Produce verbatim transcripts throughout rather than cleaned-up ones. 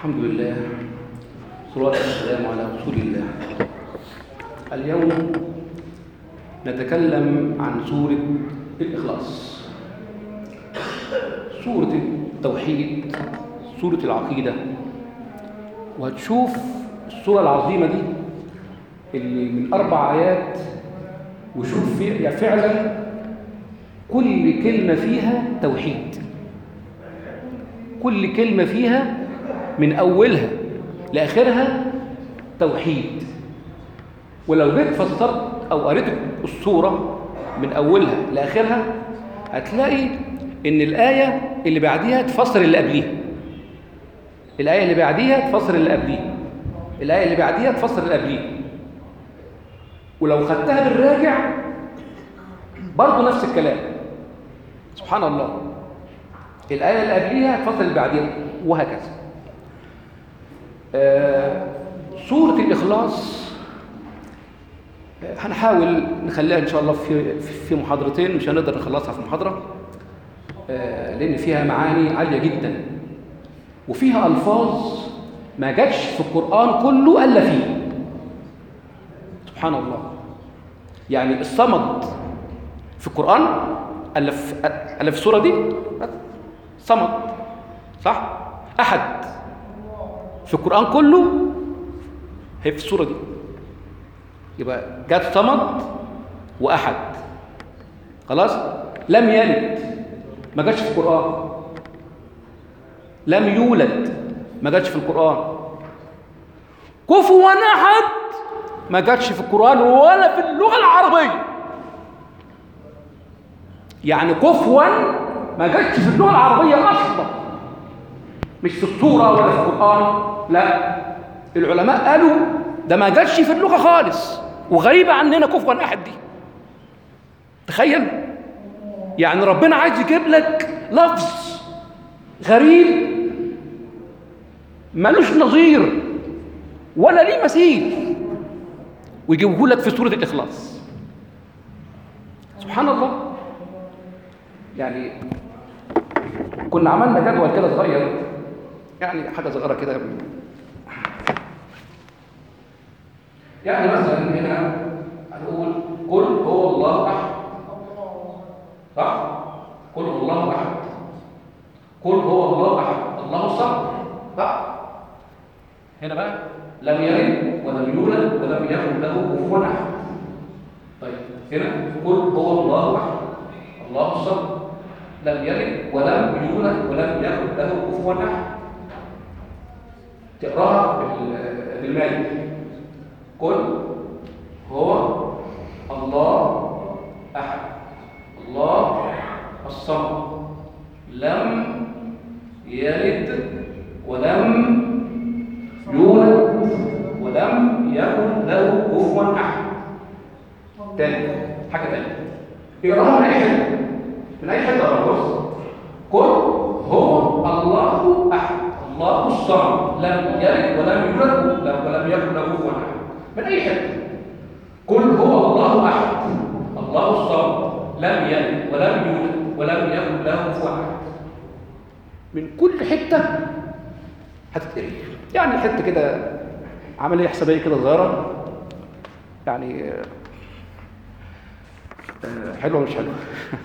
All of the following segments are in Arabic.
الحمد لله والصلاة والسلام على رسول الله. اليوم نتكلم عن سورة الإخلاص، سورة التوحيد، سورة العقيدة. وهتشوف السورة العظيمة دي اللي من أربع آيات، وشوف فيها فعلا كل كلمة فيها توحيد، كل كلمة فيها من أولها لآخرها توحيد. ولو جيت فسرت أو قريت السورة من أولها لآخرها هتلاقي إن الآية اللي بعديها تفسر اللي قبليها، الآية اللي بعديها تفسر اللي قبليها، الآية اللي بعديها تفسر اللي قبليها. ولو خدتها بالراجع برضه نفس الكلام، سبحان الله، الآية اللي قبليها تفسر اللي بعديها، وهكذا. آه سورة الإخلاص آه هنحاول نخليها إن شاء الله في في محاضرتين، مش هنقدر نخلصها في محاضرة آه لأن فيها معاني عالية جدا، وفيها ألفاظ ما جاتش في القرآن كله إلا فيه، سبحان الله. يعني الصمد في القرآن إلا في إلا في السورة دي صمد، صح؟ أحد في القرآن كله هي في السورة دي، يبقى جات صمد وأحد، خلاص. لم يلد ما جاتش في القرآن، لم يولد ما جاتش في القرآن، كفوا أحد ما جاتش في القرآن ولا في اللغة العربية. يعني كفوا ما جاتش في اللغة العربية أصلا، مش في السورة ولا في القرآن، لا. العلماء قالوا ده ما جاتش في اللغة خالص، وغريبة عننا كفوا أحد دي. تخيل، يعني ربنا عايز يجيب لك لفظ غريب ملوش نظير ولا ليه مثيل ويجيبه لك في سورة الإخلاص، سبحان الله. يعني كنا عملنا جدول كده صغير، يعني حاجة صغيرة كده، يعني مثلا هنا هنقول قل هو الله أحد، صح؟ قل هو الله أحد، قل هو الله أحد، الله الصمد، صح؟ هنا بقى لم يلد ولم يولد ولم يكن له كفوا أحد. طيب هنا قل هو الله أحد، الله الصمد، لم يلد ولم يولد ولم يكن له كفوا أحد. تقراها بالمالي، قل هو الله أحد، الله الصمد، لم يلد ولم يولد ولم يكن له كفوا أحد. تاني حاجة تانية، اقراها من أي حتة، من أي حتة اقراها. بص، قل هو الله أحد، الله الصمد، لم يلد ولم يولد ولم يكن له كفوا أحد. من أي حتة، قل هو الله أحد، الله الصمد، لم يلد ولم يولد ولم يكن له كفوا أحد. من كل حتة هتتقري، يعني حتة كده عملية حسابية كده صغيرة، يعني آه حلوة مش حلوة.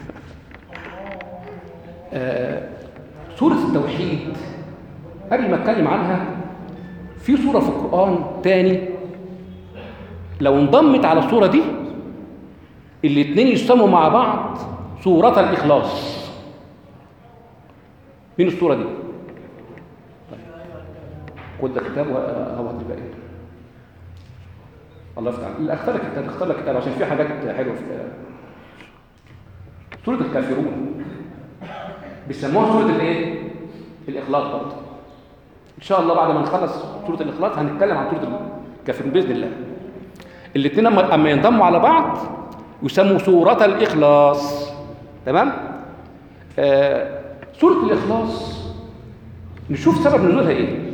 آه سورة التوحيد قبل ما اتكلم عنها، في سورة في القرآن تاني لو انضمت على السورة دي الاثنين يسموا مع بعض سورة الإخلاص. مين السورة دي؟ خد ده كتاب وهو الباقي. الله يفتح عليك، اختار لك كتاب، اختار لك كتاب عشان في حاجات حلوه في سورة الكافرون. بيسموها سورة الايه؟ الإخلاص برضه. ان شاء الله بعد ما نخلص سورة الإخلاص هنتكلم عن سورة الكافرون بإذن الله. الاثنين اما ينضموا على بعض يسموا سورة الإخلاص، تمام؟ آه سورة الإخلاص نشوف سبب نزولها ايه.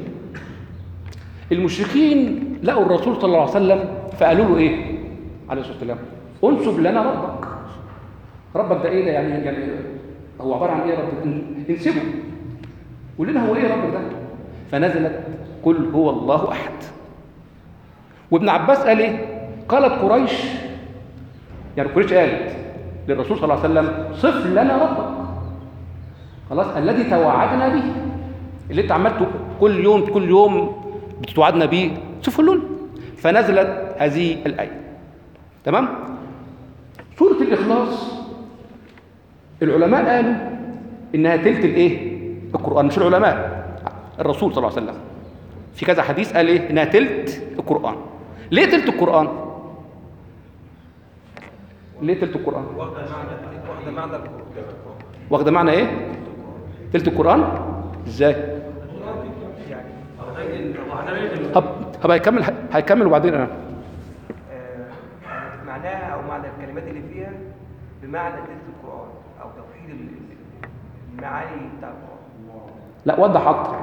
المشركين لقوا الرسول صلى الله عليه وسلم فقالوا له ايه عليه الصلاه والسلام؟ انسب لنا ربك. ربك ده ايه ده؟ يعني يعني هو عباره عن ايه ربك؟ انسبه، قول لنا هو ايه ربك ده. فنزلت قل هو الله أحد. وابن عباس قال إيه؟ قالت قريش، يعني قريش قالت للرسول صلى الله عليه وسلم صف لنا ربك، خلاص، الذي توعدنا به، اللي انت عملته كل يوم كل يوم بتتوعدنا به، صفوا لنا. فنزلت هذه الآية. تمام؟ سورة الإخلاص العلماء قالوا إنها تلت الإيه؟ القرآن. مش العلماء، الرسول صلى الله عليه وسلم في كذا حديث قال إيه؟ إنها تلت القرآن. ليه تلت القرآن؟ ليه تلت القرآن؟ واخدة معنى واخدة معنى إيه؟ تلت القرآن؟ إزاي؟ هب هب هيكمل هيكمل وبعدين أنا معناها او معنى الكلمات اللي فيها بمعنى تلت القرآن او توحيد المعاني بتاع القرآن. لا وضح اكتر،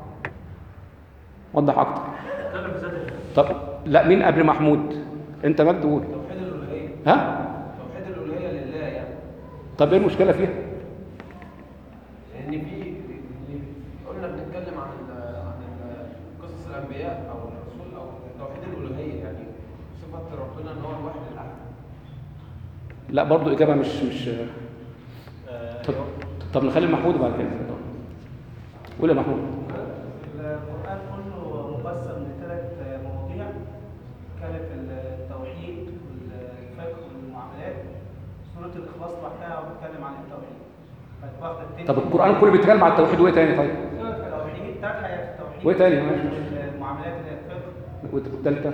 وضح اكتر. طب لا، مين قبل محمود؟ انت مجد قول. توحيد الالوهيه. ها؟ توحيد الالوهيه لله يعني. طب ايه المشكله فيها؟ لان في قلنا بنتكلم عن عن قصص الانبياء او الرسول او توحيد الالوهيه، يعني صفه ربنا ان هو الواحد الاحد. لا برضو اجابه مش مش طب, طب نخلي محمود بعد كده. قول يا محمود. القرآن كله مقسم لثلاث مواضيع، كانت التوحيد والفقه والمعاملات. سورة الإخلاص لوحدها بتتكلم عن التوحيد. طب القرآن كله بيتكلم عن التوحيد وايه تاني؟ طيب التوحيد بتاعت حياة التوحيد وايه تاني؟ المعاملات اللي هي الفقه والثالثه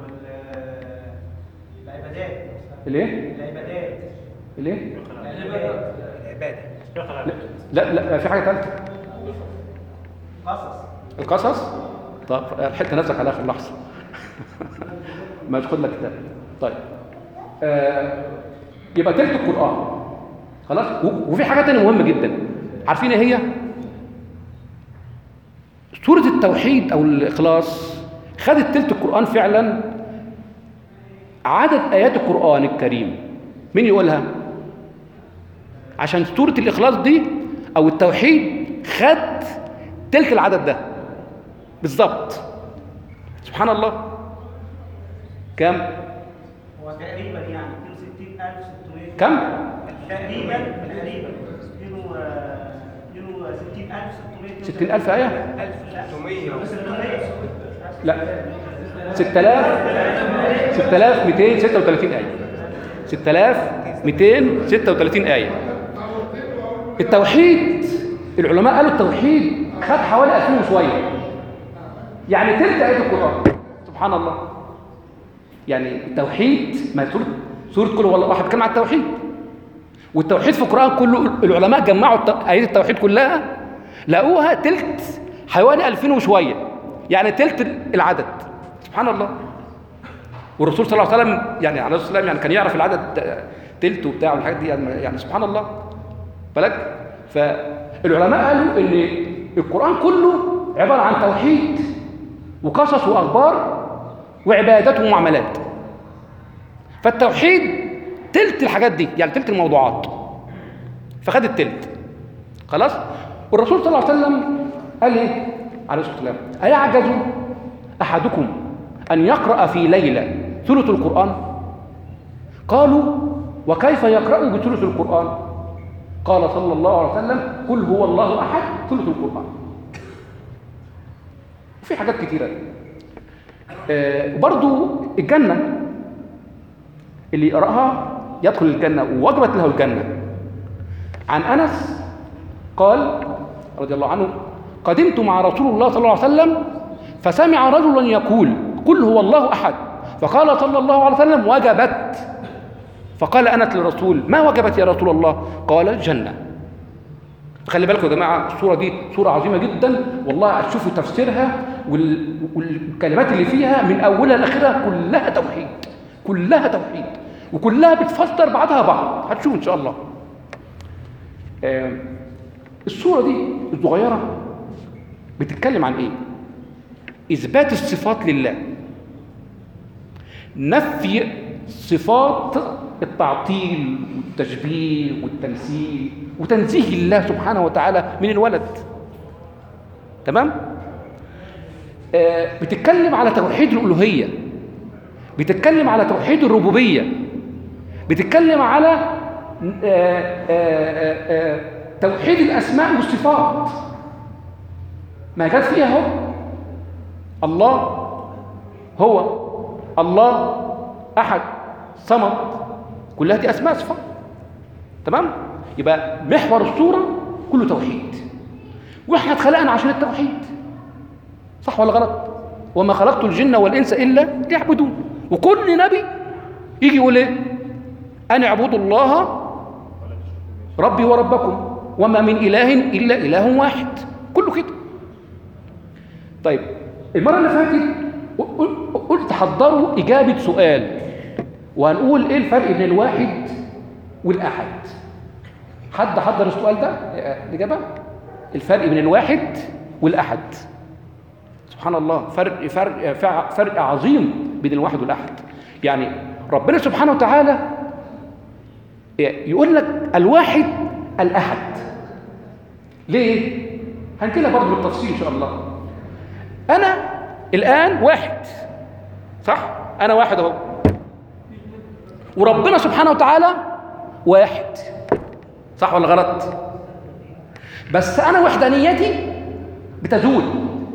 والعبادات. الايه؟ العبادات. الايه؟ العبادات. العباده. لا لا في حاجه ثالثه. قصص. القصص. طب الحته نفسك على اخر لحظه. ما تاخد لك كتاب. طيب آه يبقى تلت القرآن خلاص. وفي حاجه ثانيه مهمه جدا، عارفين ايه هي؟ سوره التوحيد او الاخلاص خدت تلت القرآن فعلا. عدد ايات القرآن الكريم مين يقولها؟ عشان سوره الاخلاص دي او التوحيد خد تلت العدد ده بالظبط. سبحان الله. كم؟ هو تقريبا يعني اثنين وستين ألف وستمائة. كم؟ تقريبا تقريبا اثنين وستين ألف وستمائة. ستين ألف آية؟ ألف وستمائة. لا ستة آلاف ستة آلاف ومئتين وستة وثلاثين آية. ستة آلاف ومئتين وستة وثلاثين آية. التوحيد العلماء قالوا التوحيد خد حوالي ألفين وشوية، يعني تلت آيات القرآن. سبحان الله. يعني التوحيد، ما سورة سورة كل هو الله واحد بتتكلم عن التوحيد، والتوحيد في القرآن كله العلماء جمعوا آيات التوحيد كلها لقوها تلت حوالي ألفين وشوية، يعني تلت العدد. سبحان الله. والرسول صلى الله عليه وسلم يعني عليه الصلاة والسلام يعني كان يعرف العدد تلت وبتاع والحاجات دي، يعني سبحان الله. بالك؟ فالعلماء قالوا ان القرآن كله عبارة عن توحيد وقصص واخبار وعبادات ومعاملات. فالتوحيد تلت الحاجات دي، يعني تلت الموضوعات، فخد التلت خلاص. والرسول صلى الله عليه وسلم قال ايه عليه الصلاه والسلام؟ ايعجز احدكم ان يقرا في ليله ثلث القران؟ قالوا وكيف يقرا بثلث القران؟ قال صلى الله عليه وسلم قل هو الله احد ثلث القران. وفي حاجات كتيره. آه برضو الجنه اللي يقراها يدخل الجنه ووجبت له الجنه. عن انس قال رضي الله عنه قدمت مع رسول الله صلى الله عليه وسلم فسمع رجلا يقول قل هو الله احد، فقال صلى الله عليه وسلم وجبت. فقال انس للرسول ما وجبت يا رسول الله؟ قال الجنه. خلي بالكم يا جماعه، السوره دي سوره عظيمه جدا والله. هتشوفوا تفسيرها والكلمات اللي فيها من اولها لاخرها كلها توحيد، كلها توحيد، وكلها بتفسر بعضها بعض. هتشوف ان شاء الله. آه السوره دي الصغيره بتتكلم عن ايه؟ اثبات الصفات لله، نفي صفات التعطيل والتشبيه والتمثيل، وتنزيه الله سبحانه وتعالى من الولد. تمام؟ آه بتتكلم على توحيد الألوهية، بتتكلم على توحيد الربوبية، بتتكلم على آه آه آه آه توحيد الأسماء والصفات. ما جت فيها هو الله هو الله أحد صمد، كلها دي أسماء صفات. تمام؟ يبقى محور الصورة كله توحيد، واحنا اتخلقنا عشان التوحيد، صح ولا غلط؟ وما خلقت الجن والإنس إلا ليعبدون. وكل نبي يجي يقول ايه؟ أن اعبدوا الله ربي وربكم وما من إله إلا إله واحد، كله كده. طيب المرة اللي فاتت قلت حضروا إجابة سؤال، وهنقول إيه الفرق بين الواحد والأحد. حد حضر السؤال ده الإجابة؟ الفرق بين الواحد والأحد. سبحان الله، فرق فرق فرق عظيم بين الواحد والأحد. يعني ربنا سبحانه وتعالى يقول لك الواحد الأحد. ليه؟ هنكلها برضه بالتفصيل إن شاء الله. أنا الآن واحد، صح؟ أنا واحد أهو، وربنا سبحانه وتعالى واحد، صح ولا غلط؟ بس أنا وحدانيتي بتزول.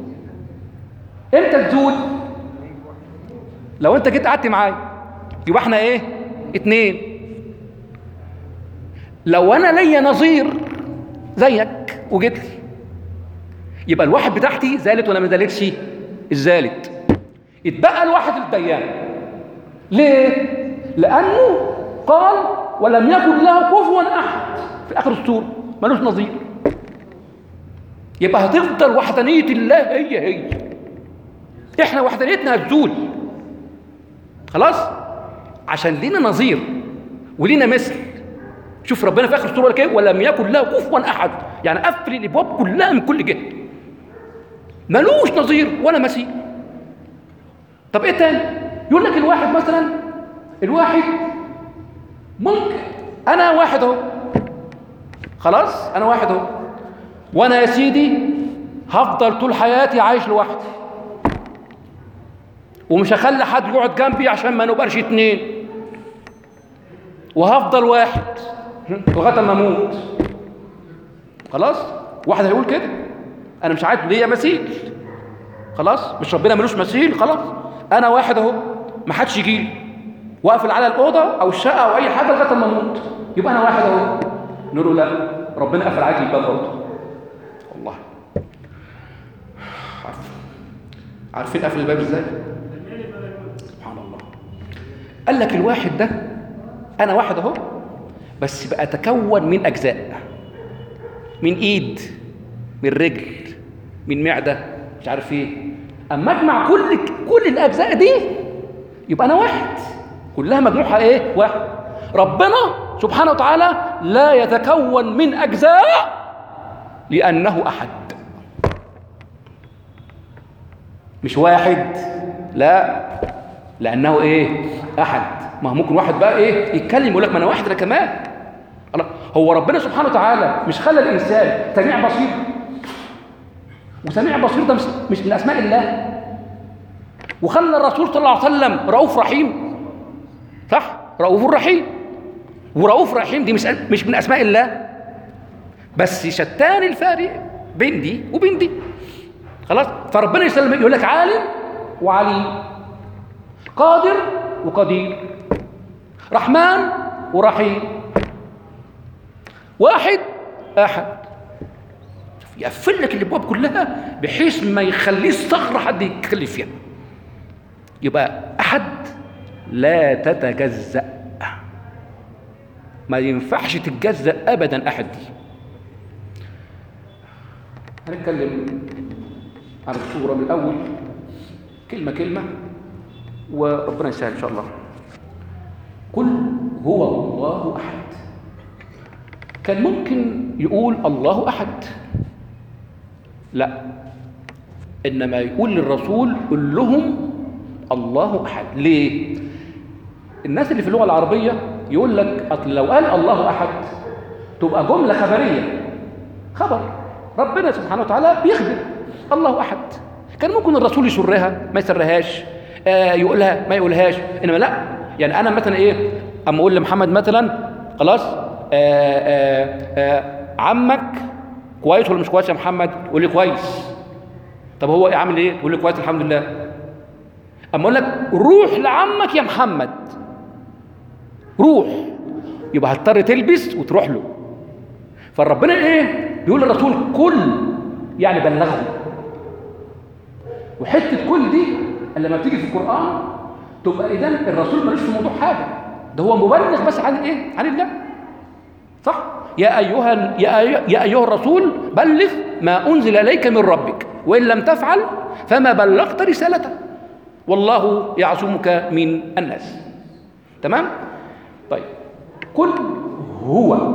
إمتى تزول؟ لو أنت جيت قعدت معايا يبقى إحنا إيه؟ اتنين. لو أنا ليا نظير زيك وجيت لي يبقى الواحد بتاعتي زالت ولا ما زالتش؟ الزالت. اتبقى الواحد الديان. ليه؟ لأنه قال ولم يكن له كفوا أحد في آخر السورة، ملوش نظير. يبقى هتفضل وحدانية الله هي هي، احنا وحدانيتنا هتزول خلاص، عشان لينا نظير ولينا مثل. شوف ربنا في آخر السورة كده ولم يكن له كفوا أحد، يعني قفل الأبواب كلها من كل جهة، ملوش نظير ولا مثيل. طب ايه تاني؟ يقول لك الواحد مثلا، الواحد ممكن انا واحد اهو، خلاص انا واحد اهو، وانا يا سيدي هفضل طول حياتي عايش لوحدي، ومش هخلي حد يقعد جنبي عشان ما نبقاش اتنين، وهفضل واحد لغايه ما اموت. خلاص واحد هيقول كده، انا مش عايز ليا مثيل، خلاص مش ربنا ملوش مثيل، خلاص انا واحد اهو، ما حدش يجي لي، واقفل على الاوضه او الشقه او اي حاجه لغايه ما اموت، يبقى انا واحد اهو. نقول له لا، ربنا قفل عليك الباب برضه. والله عارف عارفين قفل الباب ازاي؟ سبحان الله. قال لك الواحد ده انا واحد اهو، بس بقى اتكون من اجزاء، من ايد، من رجل، من معده، مش عارف ايه. اما اجمع كل كل الاجزاء دي يبقى انا واحد، كلها مجموعها ايه؟ واحد. ربنا سبحانه وتعالى لا يتكون من اجزاء لانه احد، مش واحد، لا، لانه ايه؟ احد. ما هو ممكن واحد بقى ايه يتكلم يقول لك ما انا واحد انا كمان. الله، هو ربنا سبحانه وتعالى مش خلى الانسان سميع بصير؟ وسميع بصير ده مش من اسماء الله؟ وخلى الرسول صلى الله عليه وسلم رؤوف رحيم، صح؟ رؤوف رحيم، ورؤوف رحيم دي مش مش من اسماء الله؟ بس شتان الفارق بين دي وبين دي، خلاص. فربنا يسلم يقول لك عالم وعليم، قادر وقدير، رحمن ورحيم، واحد احد. يقفل لك الابواب كلها بحيث ما يخليش ثغره حد يتكلم فيها. يبقى احد لا تتجزأ، ما ينفعش تتجزأ ابدا احد. دي هنتكلم عن الصورة من الاول كلمه كلمه وربنا يسهل ان شاء الله. قل هو الله احد. كان ممكن يقول الله احد، لا، انما يقول للرسول قل لهم الله احد. ليه؟ الناس اللي في اللغه العربيه يقول لك لو قال الله احد تبقى جمله خبريه، خبر، ربنا سبحانه وتعالى بيخبر الله احد. كان ممكن الرسول يسرها ما يسرهاش، آه يقولها ما يقولهاش، انما لا. يعني انا مثلا ايه اما اقول لمحمد مثلا خلاص آه آه آه عمك كويس ولا مش كويس يا محمد؟ يقول لي كويس. طب هو عامل ايه؟ يقول لي كويس الحمد لله. اما اقول لك روح لعمك يا محمد، روح، يبقى هتضطر تلبس وتروح له. فربنا ايه بيقول للرسول كل، يعني بلغه. وحته كل دي لما بتيجي في القران تبقى اذا الرسول ملوش في الموضوع حاجه، ده هو مبلغ بس عن ايه؟ عن الله. صح؟ يا ايها يا أيها, يا أيها الرسول بلغ ما انزل اليك من ربك وان لم تفعل فما بلغت رسالته والله يعصمك من الناس. تمام؟ طيب قل هو،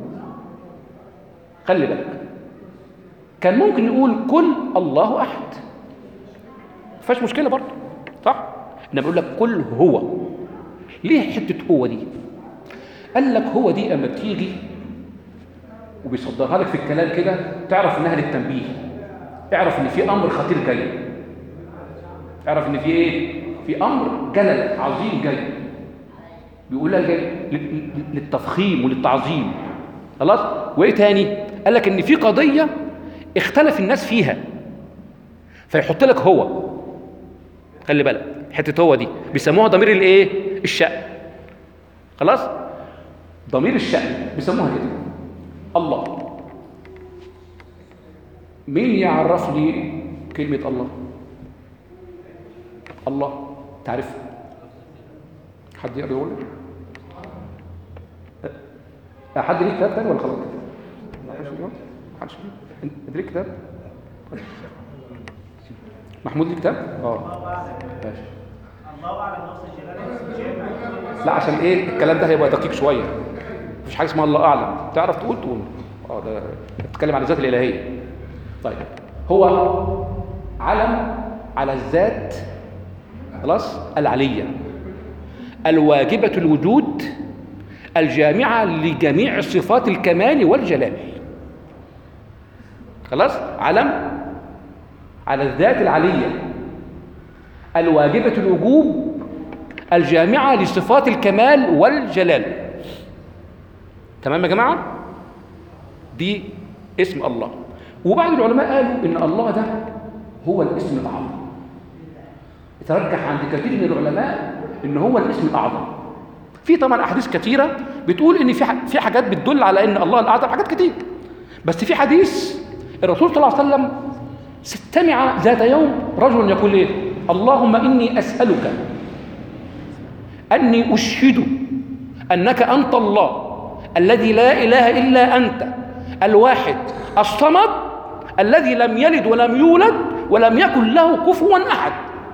خلي بالك، كان ممكن يقول قل الله احد، ما فيهاش مشكله برضه، صح؟ انا بقول لك قل هو. ليه حته هو دي؟ قال لك هو دي اما بتيجي وبيصدرها لك في الكلام كده تعرف انها للتنبيه، اعرف ان في امر خطير جاي، اعرف ان في ايه؟ في امر جلل عظيم جاي، بيقولها جاي للتفخيم وللتعظيم. خلاص؟ وايه تاني؟ قال لك ان في قضيه اختلف الناس فيها فيحط لك هو. خلي بالك حته هو دي بيسموها ضمير الايه؟ الشأن. خلاص؟ ضمير الشأن بيسموها كده. الله، مين يعرف لي كلمه الله؟ الله تعرف؟ حد يقدر يقول لي؟ حد ليه كتاب تاني ولا خلاص؟ محدش ليه كتاب؟ محمود ليه كتاب؟ اه ماشي. الله اعلم نص الجلال. لا عشان ايه الكلام ده هيبقى دقيق شويه، مفيش حاجه اسمها الله اعلم، تعرف تقول تقول اه ده بتتكلم عن الذات الالهيه. طيب هو علم على الذات خلاص العليه الواجبه الوجود الجامعه لجميع صفات الكمال والجلال. خلاص؟ علم على الذات العليه الواجبه الوجوب الجامعه لصفات الكمال والجلال. تمام يا جماعه؟ دي اسم الله. وبعض العلماء قالوا ان الله ده هو الاسم الاعظم. يترجح عند كثير من العلماء ان هو الاسم الاعظم. في طبعا احاديث كثيره بتقول ان في في حاجات بتدل على ان الله الاعظم، حاجات كتير. بس في حديث الرسول صلى الله عليه وسلم استمع ذات يوم رجل يقول ايه؟ اللهم اني اسالك اني اشهد انك انت الله الذي لا اله الا انت الواحد الصمد الذي لم يلد ولم يولد ولم يكن له كفوا احد.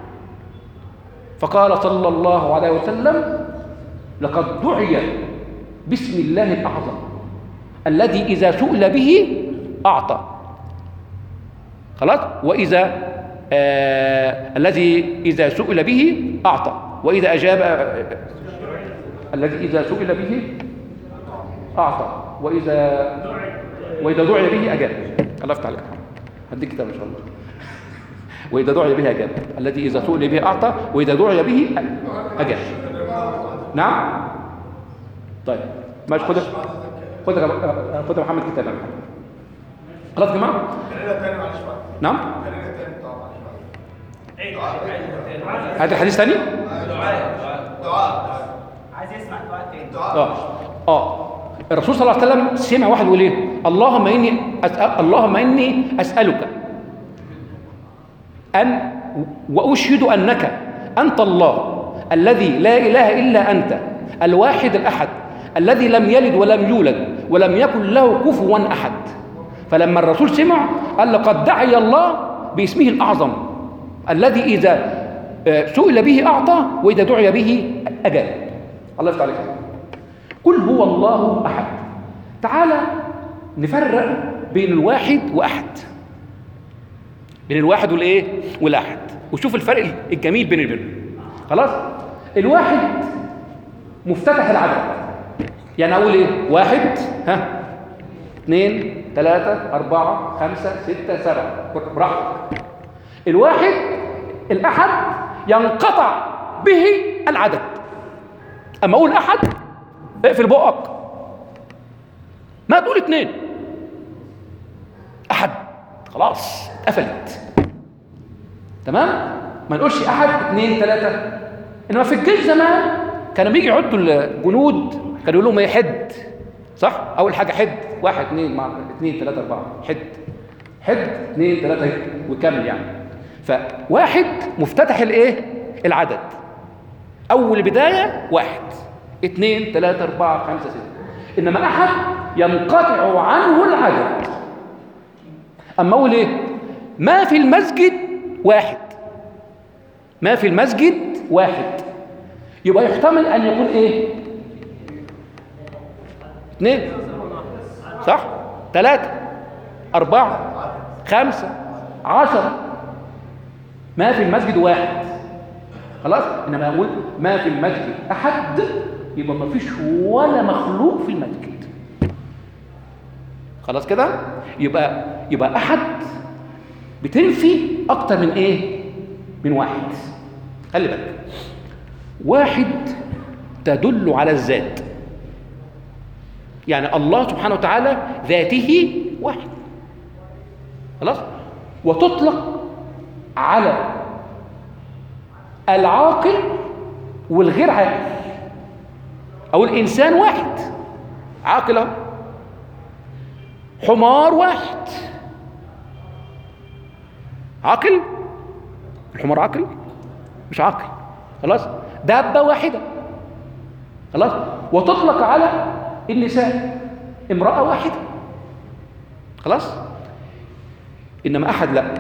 فقال صلى الله عليه وسلم لقد دعي باسم الله الاعظم الذي اذا سئل به اعطى. خلاص؟ واذا آه الذي اذا سئل به اعطى واذا اجاب آه الذي اذا سئل به اعطى واذا واذا دعي به اجاب. الله يفتح عليك، هديك كتاب ان شاء الله. واذا دعي به اجاب، الذي اذا سئل به اعطى واذا دعي به اجاب. نعم؟ طيب ماشي، خد خد خد يا محمد كتاب. خلاص يا جماعه؟ نعم؟ هات الحديث ثاني؟ عايز يسمع دعاء تاني. اه اه الرسول صلى الله عليه وسلم سمع واحد يقول ايه؟ اللهم اني أسأل اللهم اني اسالك ان واشهد انك انت الله الذي لا اله الا انت الواحد الاحد الذي لم يلد ولم يولد ولم يكن له كفوا احد. فلما الرسول سمع قال لقد دعي الله باسمه الاعظم الذي اذا سئل به اعطى واذا دعي به اجاب. الله يفتح عليك. قل هو الله احد. تعالى نفرق بين الواحد واحد، بين الواحد والايه والاحد، وشوف الفرق الجميل بين البين. خلاص؟ الواحد مفتتح العدد، يعني اقول ايه؟ واحد ها اثنين ثلاثة أربعة خمسة ستة سبعة براحتك. الواحد الأحد ينقطع به العدد. أما أقول أحد اقفل بقك، ما تقول اتنين، أحد خلاص اتقفلت. تمام؟ ما نقولش أحد اتنين تلاتة. إنما في الجيش زمان كانوا بيجي يعدوا الجنود كانوا يقولوا ما يحد، صح؟ أول حاجة حد، واحد اتنين مع اتنين تلاتة أربعة، حد حد اتنين تلاتة وكمل يعني. فواحد مفتتح الايه؟ العدد. أول بداية واحد اتنين تلاتة أربعة خمسة ستة. إنما أحد ينقطع عنه العدد. أما أقول إيه؟ ما في المسجد واحد، ما في المسجد واحد، يبقى يحتمل أن يكون إيه؟ اثنين، صح؟ ثلاثة، أربعة، خمسة، عشرة. ما في المسجد واحد، خلاص. إنما أقول ما في المسجد أحد، يبقى ما فيش ولا مخلوق في المسجد. خلاص كده؟ يبقى يبقى أحد بتنفي أكتر من إيه؟ من واحد. خلي بالك، واحد تدل على الذات، يعني الله سبحانه وتعالى ذاته واحد، خلاص. وتطلق على العاقل والغير عاقل، أو الإنسان واحد عاقل، حمار واحد عاقل، الحمار عاقل؟ مش عاقل، خلاص. دابة واحدة، خلاص. وتطلق على النساء امرأة واحدة، خلاص. إنما أحد لا،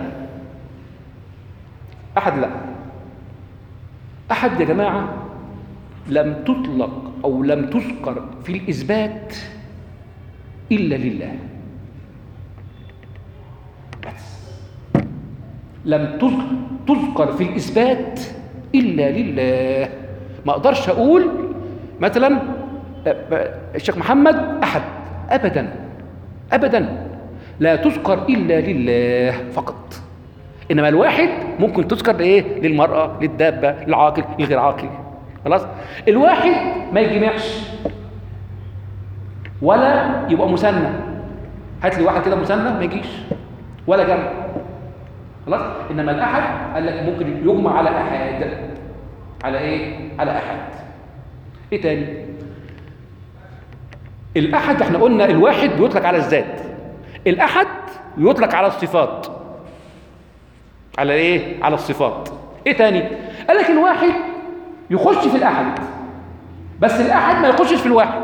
أحد لا، أحد يا جماعة لم تطلق أو لم تذكر في الإثبات إلا لله بس. لم تذكر في الإثبات إلا لله. ما أقدرش أقول مثلا الشيخ محمد أحد، أبدا أبدا، لا تذكر إلا لله فقط. إنما الواحد ممكن تذكر لإيه؟ للمرأة، للدابة، للعاقل، للغير عاقل، خلاص. الواحد ما يجمعش ولا يبقى مثنى. هات لي واحد كده مثنى ما يجيش، ولا جمع، خلاص. إنما الأحد قال لك ممكن يجمع على أحد. على إيه؟ على أحد. إيه تاني؟ الأحد احنا قلنا الواحد بيطلق على الذات، الأحد يطلق على الصفات. على إيه؟ على الصفات. إيه تاني؟ قال لك الواحد يخش في الأحد، بس الأحد ما يخشش في الواحد.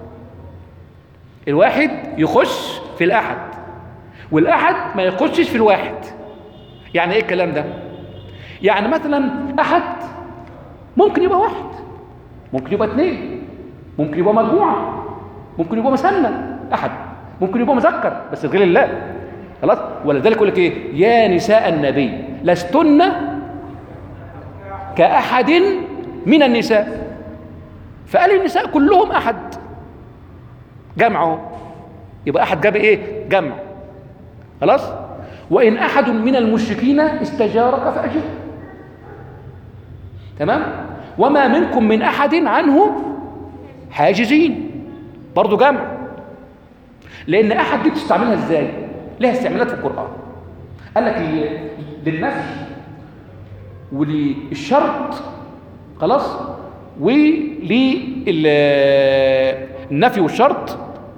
الواحد يخش في الأحد، والأحد ما يخشش في الواحد. يعني إيه الكلام ده؟ يعني مثلا أحد ممكن يبقى واحد، ممكن يبقى اثنين، ممكن يبقى مجموعة، ممكن يبقى مثنى. أحد ممكن يبقى مذكر بس غير الله، خلاص. ولذلك يقول لك إيه؟ يا نساء النبي لستن كأحد من النساء. فقال النساء كلهم أحد، جمعه، يبقى أحد جاب إيه؟ جمع، خلاص. وإن أحد من المشركين استجارك فأجره، تمام. وما منكم من أحد عنه حاجزين، برضو جمع. لأن أحد دي بتستعملها إزاي؟ لها استعمالات في القرآن. قال لك للنفي وللشرط، خلاص، وللنفي والشرط.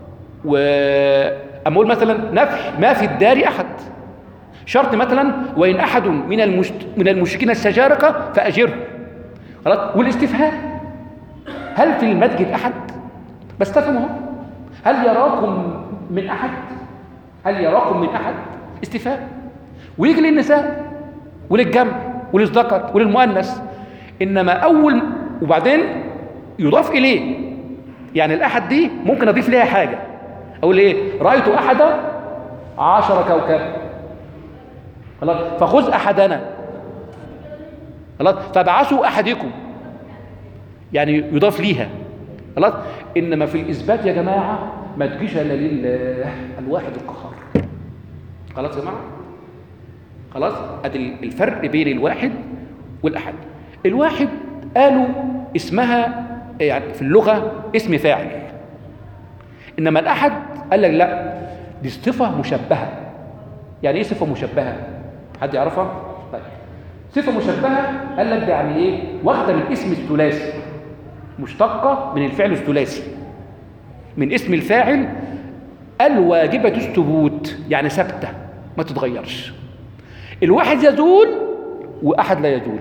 وأما أقول مثلا نفي ما في الدار أحد، شرط مثلا وإن أحد من المشت... من المشركين استجارك فأجره، خلاص. والاستفهام هل في المسجد أحد؟ بستفهمه، هل يراكم من أحد؟ هل يراكم من أحد؟ استفهام. ويجي للنساء وللجمع وللذكر وللمؤنث. إنما أول وبعدين يضاف إليه، يعني الأحد دي ممكن أضيف لها حاجة، أقول إيه؟ رأيت أحد عشر كوكب، خلاص. فخذ أحدنا، خلاص. فابعثوا أحدكم، يعني يضاف ليها، خلاص. إنما في الإثبات يا جماعة ما تجيش إلا لله الواحد القهار، خلاص يا جماعة. خلاص؟ ادي الفرق بين الواحد والاحد. الواحد قالوا اسمها يعني في اللغه اسم فاعل، انما الاحد قال لك لا، دي صفه مشبهه. يعني ايه صفه مشبهه؟ حد يعرفها؟ طيب صفه مشبهه قال لك ده يعني ايه؟ واخده من اسم الثلاثي، مشتقه من الفعل الثلاثي، من اسم الفاعل الواجبه الثبوت، يعني ثابته ما تتغيرش. الواحد يزول واحد لا يزول،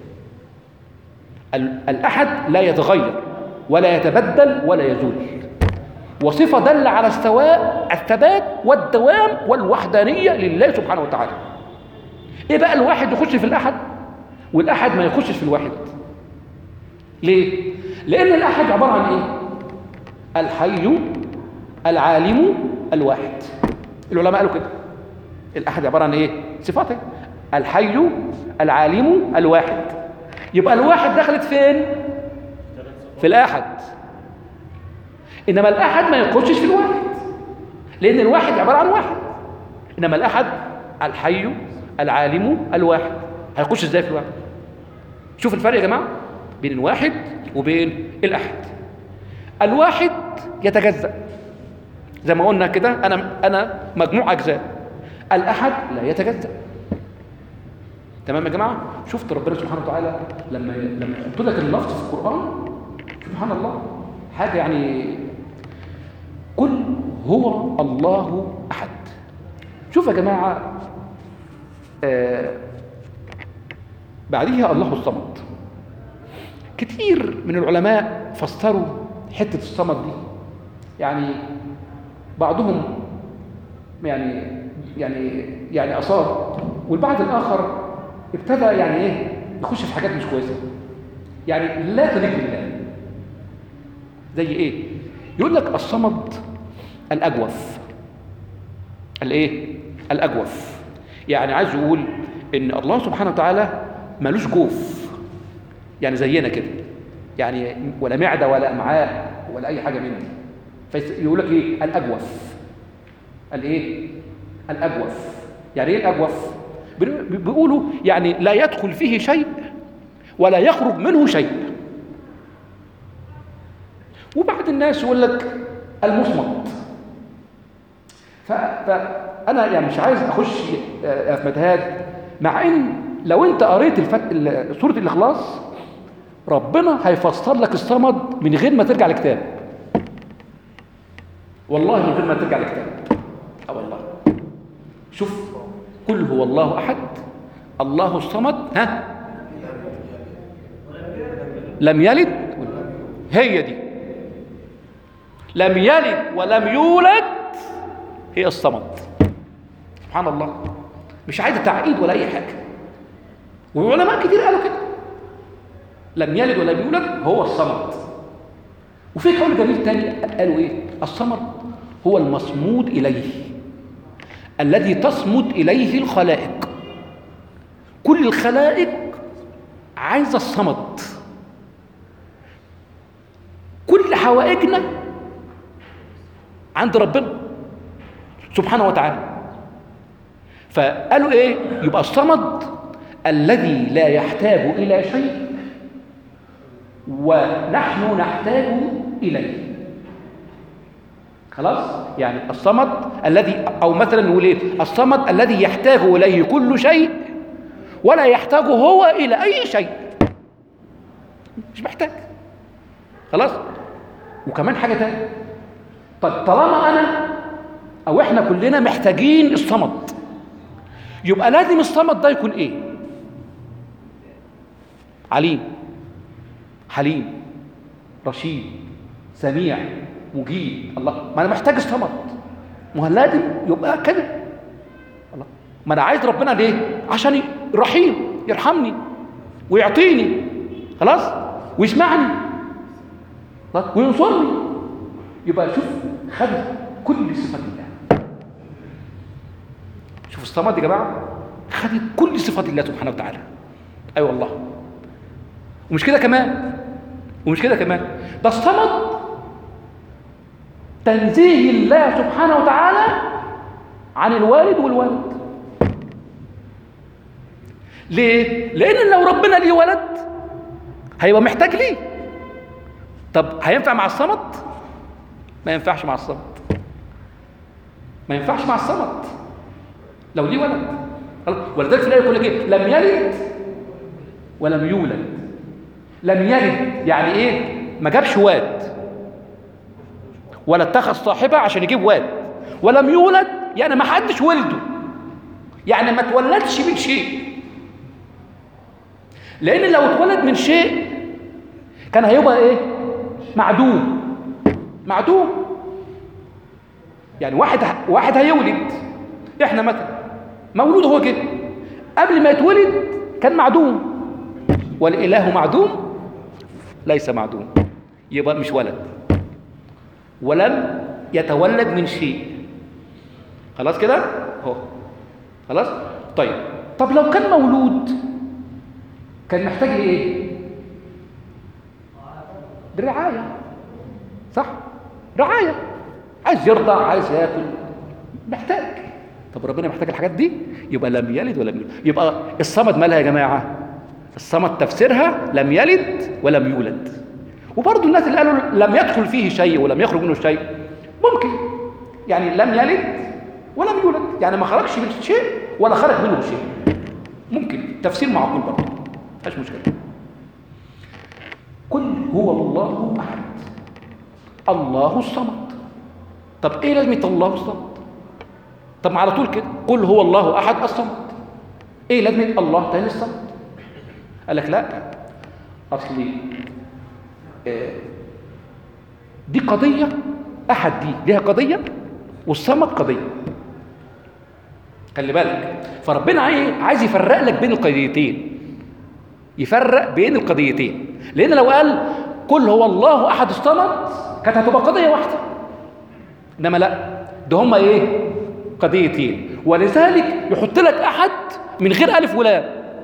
الاحد لا يتغير ولا يتبدل ولا يزول، وصفه دل على السواء الثبات والدوام والوحدانيه لله سبحانه وتعالى. ايه بقى الواحد يخش في الاحد والاحد ما يخشش في الواحد؟ ليه؟ لان الاحد عباره عن ايه؟ الحي العالم الواحد. العلماء قالوا كده، الاحد عباره عن ايه؟ صفاته الحي العالم الواحد. يبقى الواحد دخلت فين؟ في الاحد. انما الاحد ما يخشش في الواحد، لان الواحد عباره عن واحد، انما الاحد الحي العالم الواحد. هيخش ازاي في الواحد؟ شوف الفرق يا جماعه بين الواحد وبين الاحد. الواحد يتجزأ زي ما قلنا كده، انا انا مجموع اجزاء. الاحد لا يتجزأ. تمام يا جماعه؟ شفت ربنا سبحانه وتعالى لما لما يحط لك اللفظ في القران، سبحان الله، حاجه يعني. قل هو الله احد. شوف يا جماعه، آه بعديها الله الصمد. كتير من العلماء فسروا حته الصمد دي، يعني بعضهم يعني يعني يعني اصاب، والبعض الاخر ابتدى يعني ايه يخش في حاجات مش كويسه، يعني لا تليق بالله. زي ايه؟ يقول لك الصمد الاجوف. الايه؟ الاجوف. يعني عايز يقول ان الله سبحانه وتعالى ملوش جوف، يعني زينا كده، يعني ولا معده ولا امعاء ولا اي حاجه من دي. فيقول لك ايه؟ الاجوف. الايه؟ الاجوف. يعني ايه الاجوف؟ بيقولوا يعني لا يدخل فيه شيء ولا يخرج منه شيء. وبعض الناس يقول لك المصمت. فانا يعني مش عايز اخش في متاهات، مع ان لو انت قريت الفت... سوره الاخلاص ربنا هيفسر لك الصمد من غير ما ترجع لكتاب، والله من غير ما ترجع لكتاب. اه والله. شوف، قل هو الله احد الله الصمد، ها لم يلد، هي دي لم يلد ولم يولد، هي الصمد. سبحان الله، مش عايزه تعقيد ولا اي حاجه. وعلماء كتير قالوا كده، لم يلد ولم يولد هو الصمد. وفي قول جميل تاني قالوا ايه؟ الصمد هو المصمود اليه، الذي تصمد اليه الخلائق. كل الخلائق عايزه الصمد، كل حوائجنا عند ربنا سبحانه وتعالى. فقالوا ايه؟ يبقى الصمد الذي لا يحتاج الى شيء ونحن نحتاج اليه. خلاص؟ يعني الصمد الذي، او مثلا نقول ايه؟ الصمد الذي يحتاج اليه كل شيء ولا يحتاج هو الى اي شيء، مش محتاج. خلاص؟ وكمان حاجه تانية، طب طالما انا او احنا كلنا محتاجين الصمد، يبقى لازم الصمد ده يكون ايه؟ عليم، حليم، رشيد، سميع، مجيب. الله، ما انا محتاج الصمد، ما هو لازم يبقى كده. الله، ما انا عايز ربنا ليه؟ عشان رحيم، يرحمني ويعطيني، خلاص، ويسمعني وينصرني. يبقى شوف، خد كل صفات الله. شوف الصمد يا جماعه، خدت كل صفات الله سبحانه وتعالى. اي أيوة والله. ومش كده كمان، ومش كده كمان، ده الصمد تنزيه الله سبحانه وتعالى عن الوالد والولد. ليه؟ لان لو ربنا ليه ولد هيبقى محتاج ليه. طب هينفع مع الصمد؟ ما ينفعش مع الصمد، ما ينفعش مع الصمد لو ليه ولد. ولذلك في الايه يقول لك ايه؟ لم يلد ولم يولد. لم يلد يعني ايه؟ ما جابش واد، ولا اتخذ صاحبه عشان يجيب واد. ولم يولد يعني ما حدش ولده، يعني ما اتولدش من شيء. لان لو اتولد من شيء كان هيبقى ايه؟ معدوم. معدوم يعني واحد واحد هيولد، احنا مثلا مولود هو كده، قبل ما يتولد كان معدوم. والاله معدوم ليس معدوم، يبقى مش ولد. ولم يتولد من شيء. خلاص كده اهو. خلاص. طيب طب لو كان مولود كان محتاج لايه؟ للرعايه، صح؟ رعايه، عايز يرضع، عايز ياكل، محتاج. طب ربنا محتاج الحاجات دي؟ يبقى لم يلد ولم يولد. يبقى الصمد مالها يا جماعه؟ الصمد تفسيرها لم يلد ولم يولد. وبرضه الناس اللي قالوا لم يدخل فيه شيء ولم يخرج منه شيء، ممكن يعني لم يلد ولم يولد، يعني ما خرجش من شيء ولا خرج منه شيء، ممكن تفسير معقول برضه، مفيش مشكله. قل هو الله احد الله الصمد. طب ايه لازمه الله الصمد؟ طب ما على طول كده قل هو الله احد الصمد، ايه لازمه الله تاني الصمد؟ قال لك لا، اصلي آه دي قضيه، احد دي ليها قضيه والصمد قضيه، خلي بالك. فربنا عايز يفرق لك بين القضيتين، يفرق بين القضيتين. لان لو قال قل هو الله احد الصمد كانت هتبقى قضيه واحده، انما لا، ده هما ايه؟ قضيتين. ولذلك يحط لك احد من غير الف ولام،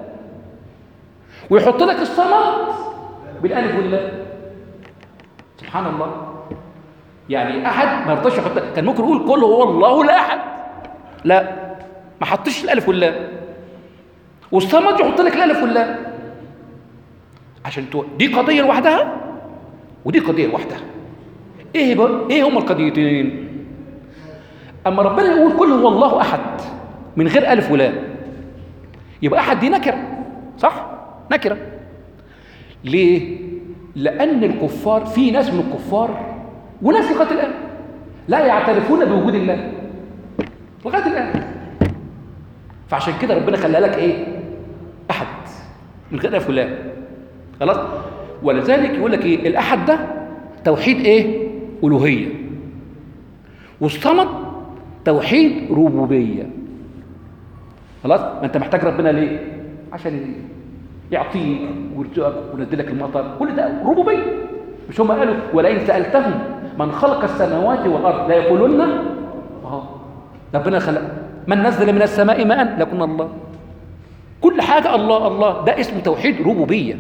ويحط لك الصمد بالالف واللام. سبحان الله. يعني احد ما رضاش يحط، كان ممكن يقول قل هو الله لا احد، لا ما حطش الالف واللام. والصمد يحط لك الالف واللام عشان تو... دي قضيه لوحدها ودي قضيه لوحدها. ايه بقى؟ ايه هما القضيتين؟ اما ربنا يقول قل هو الله احد من غير الف ولام، يبقى احد دي نكره، صح؟ نكره. ليه؟ لان الكفار، في ناس من الكفار وناس لغايه الان لا يعترفون بوجود الله لغايه الان، فعشان كده ربنا خلى لك ايه؟ احد من غير الف ولام. خلاص. ولذلك يقول لك ايه؟ الاحد ده توحيد ايه؟ الوهيه. والصمد توحيد ربوبيه. خلاص. ما انت محتاج ربنا ليه؟ عشان يعطيك ويرزقك وينزلك المطر، كل ده ربوبيه. مش هم قالوا ولئن سالتهم من خلق السماوات والارض لا يقولون اه ربنا خلق. من نزل من السماء ماء لكن الله. كل حاجه الله الله، ده اسمه توحيد ربوبيه.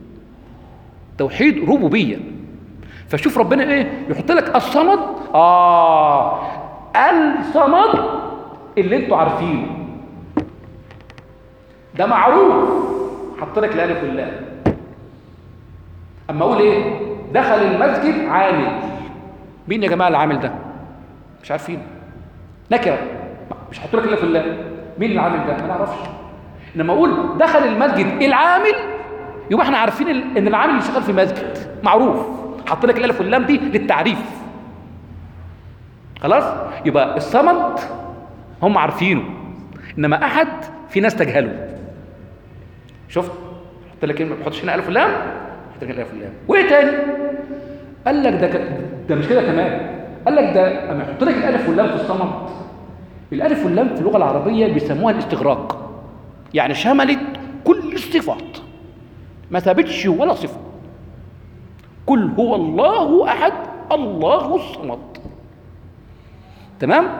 توحيد ربوبيه. فشوف ربنا ايه؟ يحط لك الصمد. اه الصمد اللي انتوا عارفينه ده معروف، حط لك الالف واللام. اما اقول ايه؟ دخل المسجد عامل. مين يا جماعه العامل ده؟ مش عارفين، نكره، مش حط لك الالف واللام. مين العامل ده؟ ما نعرفش. انما اقول دخل المسجد العامل، يبقى احنا عارفين ان العامل اللي شغال في مسجد معروف، حط لك الالف واللام دي للتعريف. خلاص. يبقى الصمد هم عارفينه، انما احد في ناس تجهله. شفت؟ حط لك ما تحطش هنا الف واللام، حط لك الالف واللام. وايه تاني؟ قال لك ده ك... ده مش كده كمان، قال لك ده اما يحط لك الالف واللام في الصمد، الالف واللام في اللغه العربيه بيسموها الاستغراق، يعني شملت كل الصفات، ما ثابتش ولا صفه. قل هو الله احد الله الصمد. تمام؟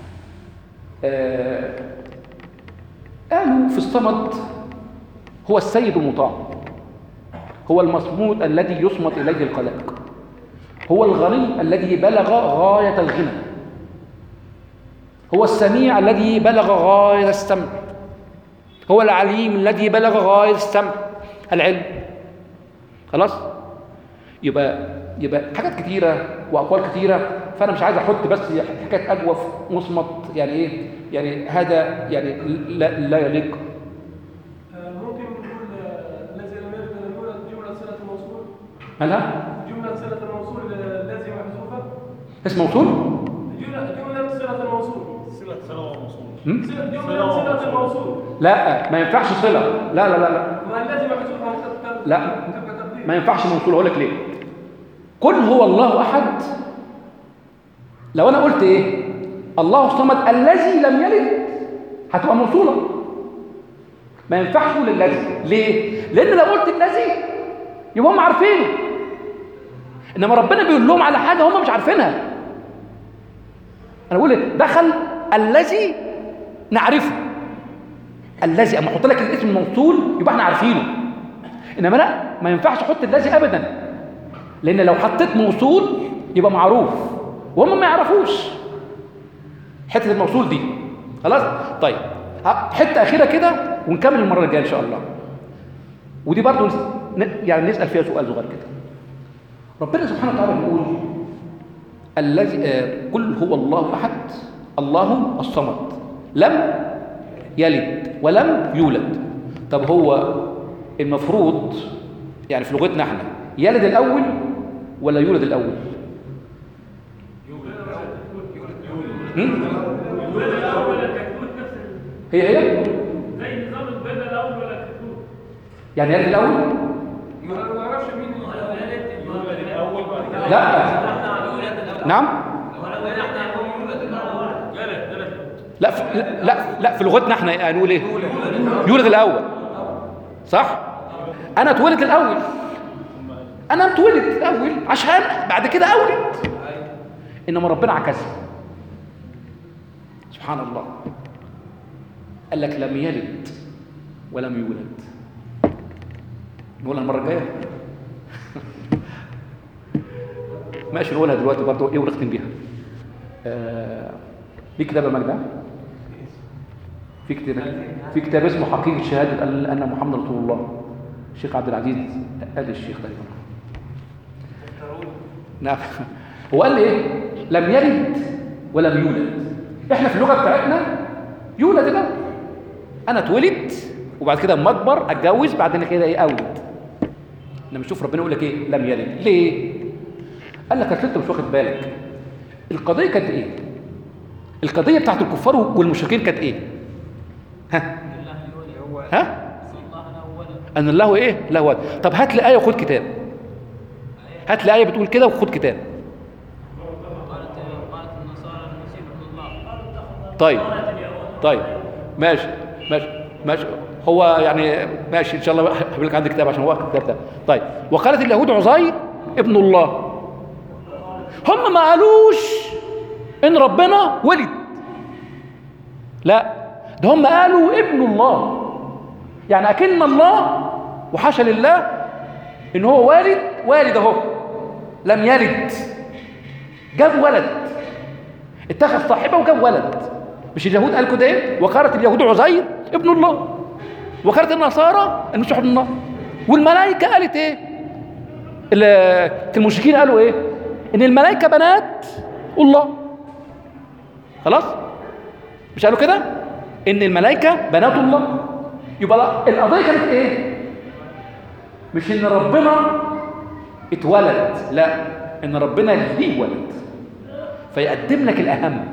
آه... قالوا في الصمد هو السيد المطاع، هو المصمود الذي يصمت اليه الخلائق، هو الغني الذي بلغ غايه الغنى، هو السميع الذي بلغ غايه السمع، هو العليم الذي بلغ غاية السمع العلم. خلاص؟ يبقى يبقى حاجات كتيرة وأقوال كتيرة، فأنا مش عايز أحط بس حكاية أجوف مصمت، يعني إيه؟ يعني هذا يعني لا, لا يليق. ممكن نقول الذي لم يلد ولم يولد جملة صلة الموصول. مالها؟ جملة صلة الموصول لازم محذوفة. اسم موصول؟ جملة جملة صلة الموصول. صلة صلة وموصول. هم؟ صلة جملة صلة الموصول. لا ما ينفعش صلة، لا لا لا لا ما لازم محذوفة. لا ما ينفعش موصول. هقول لك ليه. قل هو الله أحد، لو أنا قلت إيه؟ الله الصمد الذي لم يلد، هتبقى موصولة. ما ينفعش تقول الذي. ليه؟ لأن لو قلت الذي يبقى هم عارفينه، إنما ربنا بيقول لهم على حاجة هم مش عارفينها. أنا بقول لك دخل الذي نعرفه، الذي أما أحط لك الاسم الموصول يبقى احنا عارفينه، إنما لا ما ينفعش أحط الذي أبدا، لأن لو حطيت موصول يبقى معروف وهم ما يعرفوش حتة الموصول دي. خلاص؟ طيب حتة أخيرة كده ونكمل المرة الجاية إن شاء الله، ودي برضو يعني نسأل فيها سؤال صغير كده. ربنا سبحانه وتعالى بيقول الذي آه قل هو الله أحد الله الصمد لم يلد ولم يولد. طب هو المفروض يعني في لغتنا احنا يلد الأول ولا يولد الأول؟ هم؟ هي هي زي نظام البيضة الأول ولا الكتكوت. يعني يلد الأول؟ ما نعرفش مين الأول. لا نعم لا في لا لا في لغتنا احنا هنقول ايه؟ يولد الأول صح؟ أنا اتولد الأول، أنا اتولد الأول عشان بعد كده أولد، إنما ربنا عكسها سبحان الله، قال لك لم يلد ولم يولد. نقولها المرة الجاية ماشي، نقولها دلوقتي برضه ايه ونختم بيها. آه في كتاب المجد، في كتاب في كتاب اسمه حقيقة شهادة أن محمد رسول الله، الشيخ عبد العزيز قال الشيخ تقريبا. نعم هو قال لي ايه؟ لم يلد ولم يولد. احنا في اللغة بتاعتنا يولد الأول، أنا اتولد وبعد كده اما اكبر اتجوز بعدين كده ايه اولد. انما شوف ربنا يقول لك ايه؟ لم يلد. ليه؟ قال لك اصل انت مش واخد بالك القضيه كانت ايه؟ القضيه بتاعت الكفار والمشركين كانت ايه؟ ها؟ ها؟ ان الله ايه؟ له ولد. طب هات لي ايه وخد كتاب، هات لي ايه بتقول كده وخد كتاب. طيب طيب ماشي ماشي ماشي هو يعني ماشي ان شاء الله هجيب لك عندي كتاب عشان هو الكتاب ده. طيب وقالت اليهود عزير ابن الله، هم ما قالوش ان ربنا ولد، لا ده هم قالوا ابن الله، يعني اكن الله وحاشا لله ان هو والد، والد اهو لم يلد، جاب ولد، اتخذ صاحبه وجاب ولد. مش اليهود قالوا كده ايه؟ وقالت اليهود عزير ابن الله، وقالت النصارى المسيح ابن الله، والملائكه قالت ايه؟ المشركين قالوا ايه؟ ان الملائكه بنات الله. خلاص؟ مش قالوا كده؟ ان الملائكه بنات الله. يبقى القضيه كانت ايه؟ مش ان ربنا اتولد، لا ان ربنا ليه ولد، فيقدم لك الاهم،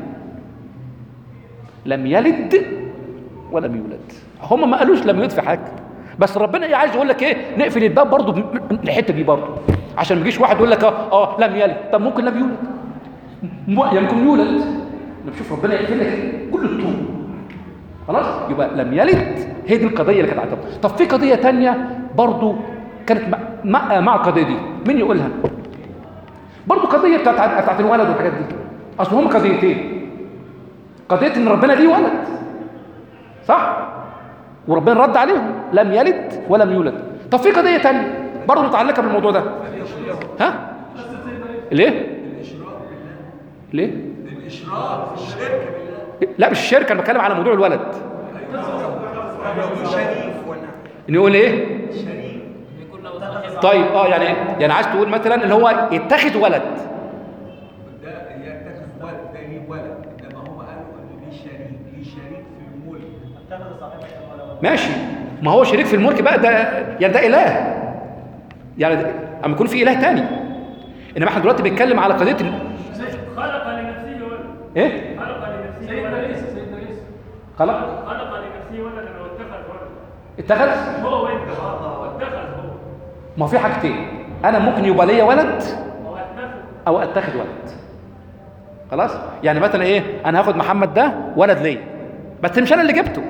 لم يلد ولم يولد. هم ما قالوش لم يولد في حاجه، بس ربنا ايه عايز يقول لك ايه؟ نقفل الباب برضه من الحته دي برضه، عشان ما يجيش واحد يقول لك اه اه لم يلد، طب ممكن لم يولد، يمكن يولد. نشوف ربنا يقفل لك كل الطول. خلاص؟ يبقى لم يلد هي دي القضيه اللي كانت عندهم. طب في قضيه ثانيه برضه كانت مع, مع القضيه دي، مين يقولها؟ برضه قضيه بتاعت بتاعت الولد والحاجات دي. اصل هم قضيتين، قضيه ان ربنا ليه ولد صح؟ وربنا رد عليهم لم يلد ولم يولد. طب في قضيه ثانيه برضه متعلقه بالموضوع ده. ها؟ ليه؟ ليه؟ الاشراك في الشرك بالله. لا مش الشرك، انا بتكلم على موضوع الولد. شريف ولا نقول ايه؟ شريف طيب اه يعني يعني عايز تقول مثلا ان هو يتخذ ولد. ده يتخذ ولد، ده يجيب ولد، انما هم قالوا انه ليه شريك، ليه شريك في الملك. اتخذ صاحبه الولد. ماشي، ما هو شريك في الملك بقى ده، يعني ده اله، يعني ده اما يكون في اله تاني. انما احنا دلوقتي بنتكلم على قضيه ال... خلق لنفسه ولد. ايه؟ خلق لنفسه سيدنا ولد. عيسى سيدنا عيسى خلق خلق لنفسه ولد لو اتخذ ولد. اتخذ. هو وانت اتخذ هو. ما هو في حاجتين، انا ممكن يبقى ليا ولد هو اتخذ. او اتخذ ولد. خلاص؟ يعني مثلا ايه، انا هاخد محمد ده ولد ليا، بس مش انا اللي جبته.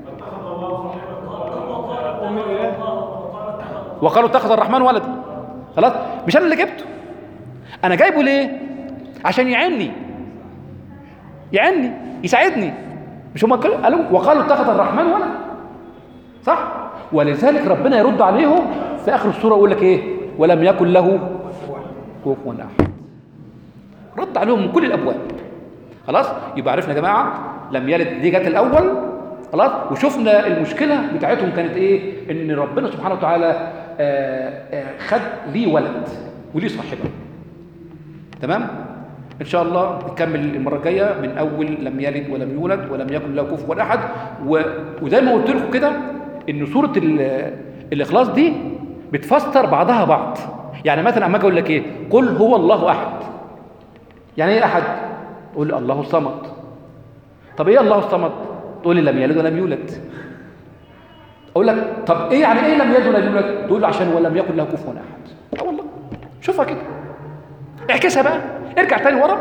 وقالوا اتخذ الرحمن ولدا. خلاص؟ مش انا اللي جبته. انا جايبه ليه؟ عشان يعني يعني يساعدني. مش هم قالوا وقالوا اتخذ الرحمن ولدا، صح؟ ولذلك ربنا يرد عليهم في اخر السوره يقول لك ايه؟ ولم يكن له كفوا احد. رد عليهم من كل الابواب. خلاص؟ يبقى عرفنا يا جماعه لم يلد دي جت الاول. خلاص؟ وشفنا المشكله بتاعتهم كانت ايه؟ ان ربنا سبحانه وتعالى آآ آآ خد ليه ولد وليه صاحبه. تمام؟ ان شاء الله نكمل المره الجايه من اول لم يلد ولم يولد ولم يكن له كفوا احد. و... وزي ما قلت لكم كده ان سوره ال... الاخلاص دي بتفسر بعضها بعض. يعني مثلا اما اجي اقول لك ايه؟ قل هو الله احد. يعني ايه احد؟ قول لي الله الصمد. طب ايه الله الصمد؟ تقول لي لم يلد ولم يولد. اقول لك طب ايه يعني ايه لم يلد ولم يولد؟ تقول له عشان ولم يكن له كفوا احد. اه والله شوفها كده، اعكسها بقى، ارجع تاني ورا.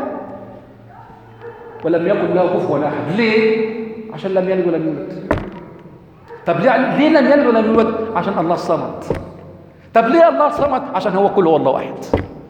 ولم يكن له كفوا احد. ليه؟ عشان لم يلد ولم يولد. طب ليه ليه لم يلد ولم يولد؟ عشان الله الصمد. طب ليه الله الصمد؟ عشان هو كل هو الله احد.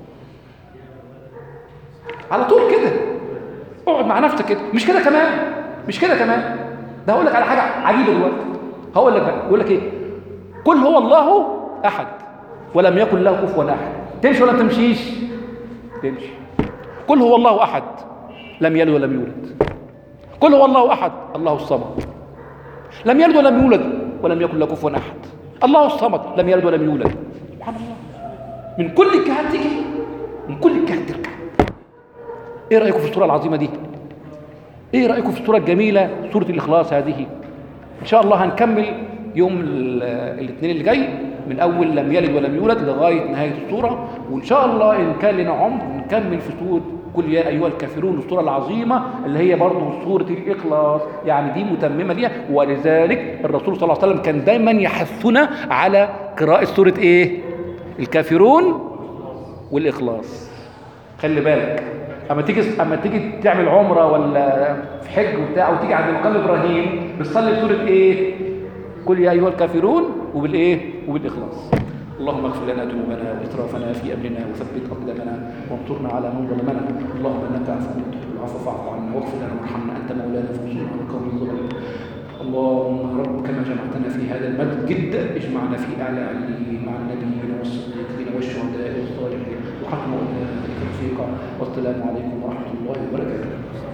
على طول كده اقعد مع نفسك كده. مش كده كمان، مش كده كمان، ده هقول لك على حاجه عجيبه دلوقتي. هقول لك بقى، يقول لك ايه؟ قل هو الله احد ولم يكن له كفوا احد. تمشي ولا ما تمشيش؟ تمشي. قل هو الله احد لم يلد ولم يولد. قل هو الله احد الله الصمد لم يلد ولم يولد ولم يكن له كفوا احد. الله الصمد لم يلد ولم يولد. سبحان الله، من كل الجهات تيجي، من كل الجهات ترجع. ايه رايكم في السوره العظيمه دي؟ ايه رايكم في السوره الجميله سوره الاخلاص هذه؟ ان شاء الله هنكمل يوم الاثنين اللي جاي من اول لم يلد ولم يولد لغايه نهايه السوره. وان شاء الله ان كان لنا عمر نكمل في سوره قل يا ايها الكافرون، السوره العظيمه اللي هي برضه سوره الاخلاص، يعني دي متممه ليها. ولذلك الرسول صلى الله عليه وسلم كان دايما يحثنا على قراءه سوره ايه؟ الكافرون والاخلاص. خلي بالك اما تيجي اما تيجي تعمل عمره ولا في حج وبتاع وتيجي عند مقام ابراهيم بتصلي بسوره ايه؟ قل يا ايها الكافرون وبالايه؟ وبالاخلاص. اللهم اغفر لنا ذنوبنا واسرافنا في امرنا وثبت اقدامنا وانصرنا على من ظلمنا. اللهم انك عفو تحب العفو فاعف عنا واغفر لنا وارحمنا انت مولانا فانصرنا على القوم الظالمين. اللهم رب كما جمعتنا في هذا المسجد اجمعنا في اعلى عليين مع النبيين والصديقين والشهداء والصالحين وحكم اولئك رفيقا. والسلام عليكم ورحمه الله وبركاته.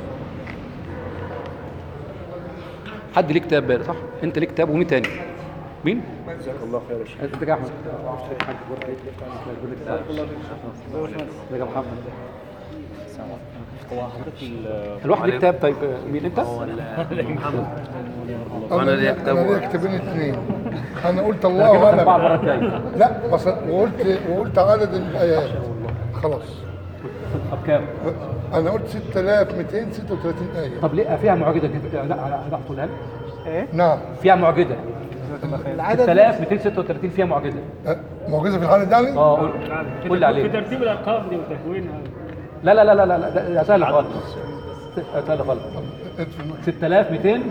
حد ليه كتاب صح؟ انت ليه كتاب ومين تاني؟ مين؟ جزاك الله خير يا شيخ. انت يا احمد. يا محمد. هو حضرتك الواحد ليه كتاب. طيب مين انت؟ محمد. انا ليا كتابين اثنين. انا قلت الله اعلم. لا بس وقلت وقلت عدد الايات خلاص. طب كام؟ انا قلت ستة آلاف ومئتين وستة وثلاثين ايه. طب ليه فيها معجزه كده؟ لا هتقولها لي. ايه؟ نعم فيها معجزه. العدد ستة آلاف ومئتين وستة وثلاثين فيها معجزه. أه، معجزه في العدد يعني؟ اه قول قول لي عليه. في ترتيب الارقام دي وتكوينها. لا لا لا لا لا ده سهل خالص. سهل خالص. ستة آلاف ومئتين.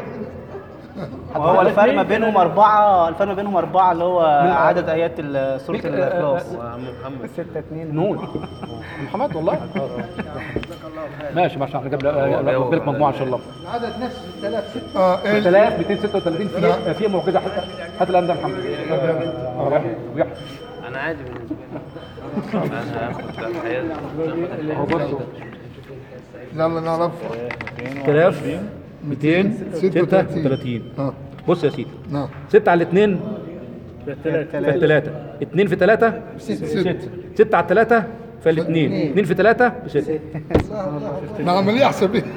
هو الفرق ما بينهم أربعة، الفرق ما بينهم أربعة اللي هو عدد آيات ال- سورة الإخلاص. وعم محمد ستة اتنين نون محمد والله. ماشي ماشي احنا جبنا لك مجموعه ان شاء الله. العدد نفسه ستة آلاف وستة. اه ايه؟ ستة آلاف ومئتين وستة وثلاثين فيها فيها معجزه. هات الان ده محمد. ويحيى. انا عادي بالنسبه لي. انا هاخد حياتي. هو بصوا يلا نعرف. ستة آلاف مئتين وستة وثلاثين. اه بص يا سيدي، نعم ستة على الاثنين ثلاثة فالثلاثة، اثنين في ثلاثة ستة، ستة على ثلاثة فالاثنين، اثنين في ثلاثة بستة. انا عمال احسب ايه.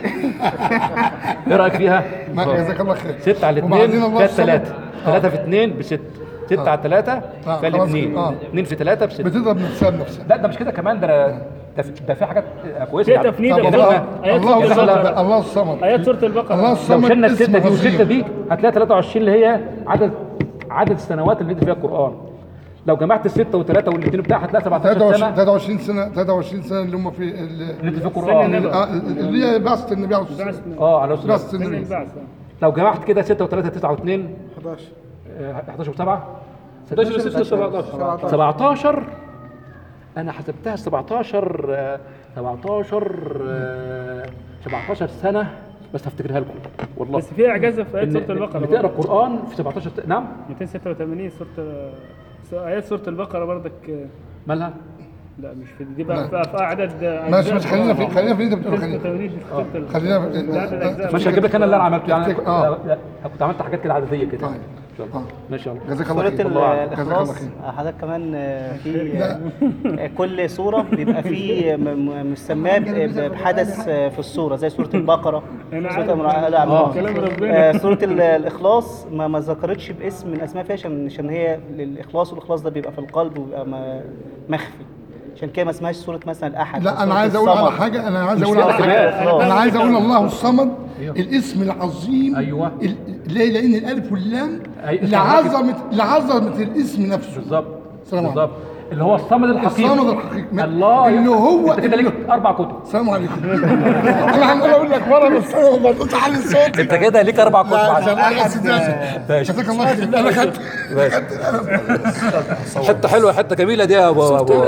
ايه رأيك فيها؟ ما- جزاك الله خير. ستة على وبعدين الاثنين الله فيها الصمد. ثلاثة، ثلاثة في اثنين بستة، ستة على ثلاثة آه، فالاثنين، خلاص. آه. اثنين في ثلاثة بستة. بتضرب نفسها بنفسها. لا ده مش كده كمان، ده ده في- ده في حاجات كويسة في يعني. تفنيد طب يعني الله إحنا- آيات الله سورة الصمد البقرة. الله الصمد آيات سورة البقرة. الله لو الصمد شلنا اسم الستة دي والستة عظيم. دي هتلاقي ثلاثة وعشرين اللي هي عدد عدد السنوات اللي بينزل فيها القرآن. لو جمعت الستة وثلاثة والاثنين بتاعها هتلاقي سبعتاشر ثلاثة وعشرين سنة ثلاثة وعشرين سنة ثلاثة وعشرين سنة اللي هم في ال- اللي نزل فيها القرآن. آه، اللي هي بعثة النبي عليه الصلاة والسلام. اه على وصول بعثة سن النبي. البعث. لو جمعت كده ستة و3 تسعة و2 حداشر احداشر و7 ستاشر و6 سبعتاشر سبعتاشر. انا حسبتها سبعتاشر آه، سبعتاشر آه، سبعتاشر سنة بس هفتكرها لكم والله. بس في اعجاز في آيات إن- سورة البقرة. بتقرا القرآن في سبعتاشر س- نعم. مئتين وستة وثمانين سورة آيات سورة البقرة برضك. مالها؟ لا مش في دي بقى في في عدد ماشي ماشي خلينا في خلينا في اللي انت بتقوله. خلينا ستة وثمانين في سورة ال- خلينا عدد الأجزاء. ماشي هجيب لك انا اللي انا عملته يعني. تفتكر- آه. لا، كنت عملت حاجات كده عددية كده. طيب. ان شاء الله. آه. ماشي الله. جزاك الله سورة خير. ال- جزاك الله الإخلاص خير. حضرتك كمان آه، في آه، كل سورة بيبقى في م- م- مسماه ب- بحدث آه، في السورة زي سورة البقرة، أنا سورة عارف. امرأة آل آه. عمران. كلام ربنا. آه، سورة ال- الإخلاص ما ما ذكرتش باسم من أسماء فيها عشان عشان هي للإخلاص، والإخلاص ده بيبقى في القلب وبيبقى م- مخفي، عشان كده ما اسمهاش سورة مثلا الأحد. لا انا عايز اقول على حاجه انا عايز اقول على حاجه انا عايز اقول الله الصمد الاسم العظيم. أيوة. ال- ليه؟ لان الالف واللام أي- لعظمه لعظمه الاسم نفسه. بالظبط السلام عليكم. بالظبط اللي هو الصمد الحقيقي. الصمد الحقيقي. الله اللي هو انت كده ليك اربع كتب. السلام عليكم. انا عمال اقول لك مره بس انا ما برضوش على الصوت. انت كده ليك اربع كتب عشان عشان انا اسف. جزاك الله خير. انا خدت حته حلوه حته جميله دي يا ابو ابو